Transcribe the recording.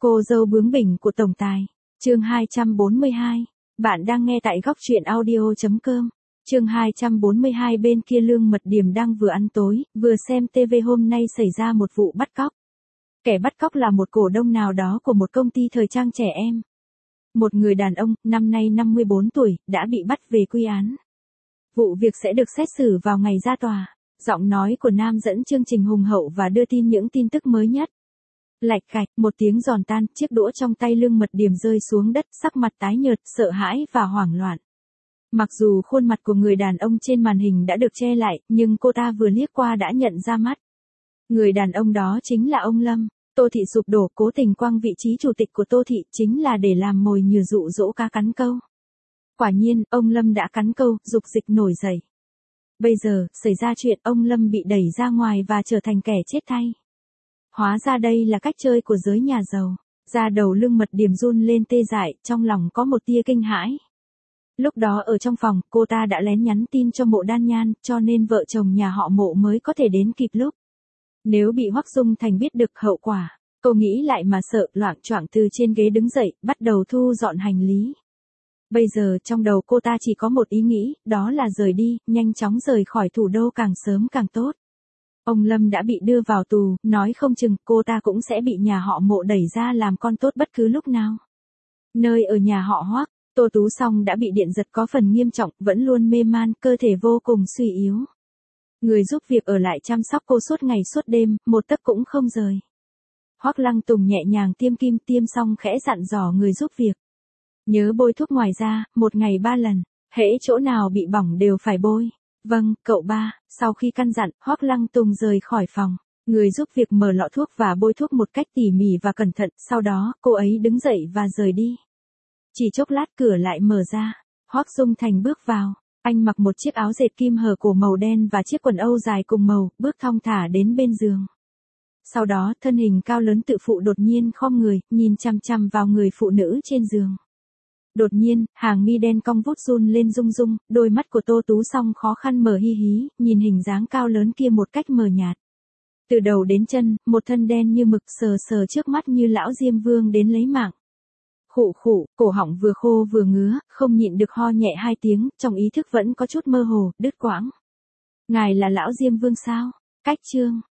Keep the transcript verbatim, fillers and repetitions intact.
Cô dâu bướng bỉnh của tổng tài. Chương hai trăm bốn mươi hai. Bạn đang nghe tại góc truyện audio chấm com. Chương hai trăm bốn mươi hai. Bên kia Lương Mật Điểm đang vừa ăn tối, vừa xem ti vi. Hôm nay xảy ra một vụ bắt cóc. Kẻ bắt cóc là một cổ đông nào đó của một công ty thời trang trẻ em. Một người đàn ông, năm nay năm mươi bốn tuổi, đã bị bắt về quy án. Vụ việc sẽ được xét xử vào ngày ra tòa. Giọng nói của nam dẫn chương trình hùng hậu và đưa tin những tin tức mới nhất. Lạch cạch, một tiếng giòn tan, chiếc đũa trong tay Lương Mật Điểm rơi xuống đất, sắc mặt tái nhợt, sợ hãi và hoảng loạn. Mặc dù khuôn mặt của người đàn ông trên màn hình đã được che lại, nhưng cô ta vừa liếc qua đã nhận ra mắt. Người đàn ông đó chính là ông Lâm. Tô Thị sụp đổ, cố tình quăng vị trí chủ tịch của Tô Thị chính là để làm mồi nhử dụ dỗ cá cắn câu. Quả nhiên, ông Lâm đã cắn câu, dục dịch nổi dậy. Bây giờ, xảy ra chuyện, ông Lâm bị đẩy ra ngoài và trở thành kẻ chết thay. Hóa ra đây là cách chơi của giới nhà giàu. Da đầu Lương Mật Điểm run lên tê dại, trong lòng có một tia kinh hãi. Lúc đó ở trong phòng, cô ta đã lén nhắn tin cho Mộ Đan Nhan, cho nên vợ chồng nhà họ Mộ mới có thể đến kịp lúc. Nếu bị Hoắc Dung Thành biết được hậu quả, cô nghĩ lại mà sợ, loạng choạng từ trên ghế đứng dậy, bắt đầu thu dọn hành lý. Bây giờ trong đầu cô ta chỉ có một ý nghĩ, đó là rời đi, nhanh chóng rời khỏi thủ đô càng sớm càng tốt. Ông Lâm đã bị đưa vào tù, nói không chừng cô ta cũng sẽ bị nhà họ Mộ đẩy ra làm con tốt bất cứ lúc nào. Nơi ở nhà họ Hoắc, Tô Tú Song đã bị điện giật có phần nghiêm trọng, vẫn luôn mê man, cơ thể vô cùng suy yếu. Người giúp việc ở lại chăm sóc cô suốt ngày suốt đêm, một tấc cũng không rời. Hoắc Lăng Tùng nhẹ nhàng tiêm kim, tiêm xong khẽ dặn dò người giúp việc. Nhớ bôi thuốc ngoài ra, một ngày ba lần, hễ chỗ nào bị bỏng đều phải bôi. Vâng, cậu ba. Sau khi căn dặn, Hoắc Lăng Tùng rời khỏi phòng. Người giúp việc mở lọ thuốc và bôi thuốc một cách tỉ mỉ và cẩn thận, sau đó, cô ấy đứng dậy và rời đi. Chỉ chốc lát cửa lại mở ra, Hoắc Dung Thành bước vào. Anh mặc một chiếc áo dệt kim hở cổ màu đen và chiếc quần âu dài cùng màu, bước thong thả đến bên giường. Sau đó, thân hình cao lớn tự phụ đột nhiên khom người, nhìn chằm chằm vào người phụ nữ trên giường. Đột nhiên, hàng mi đen cong vút run lên rung rung, đôi mắt của Tô Tú Song khó khăn mở hi hí, nhìn hình dáng cao lớn kia một cách mờ nhạt. Từ đầu đến chân, một thân đen như mực sờ sờ trước mắt như lão Diêm Vương đến lấy mạng. Khụ khụ, cổ họng vừa khô vừa ngứa, không nhịn được ho nhẹ hai tiếng, trong ý thức vẫn có chút mơ hồ, đứt quãng. Ngài là lão Diêm Vương sao? Cách chương.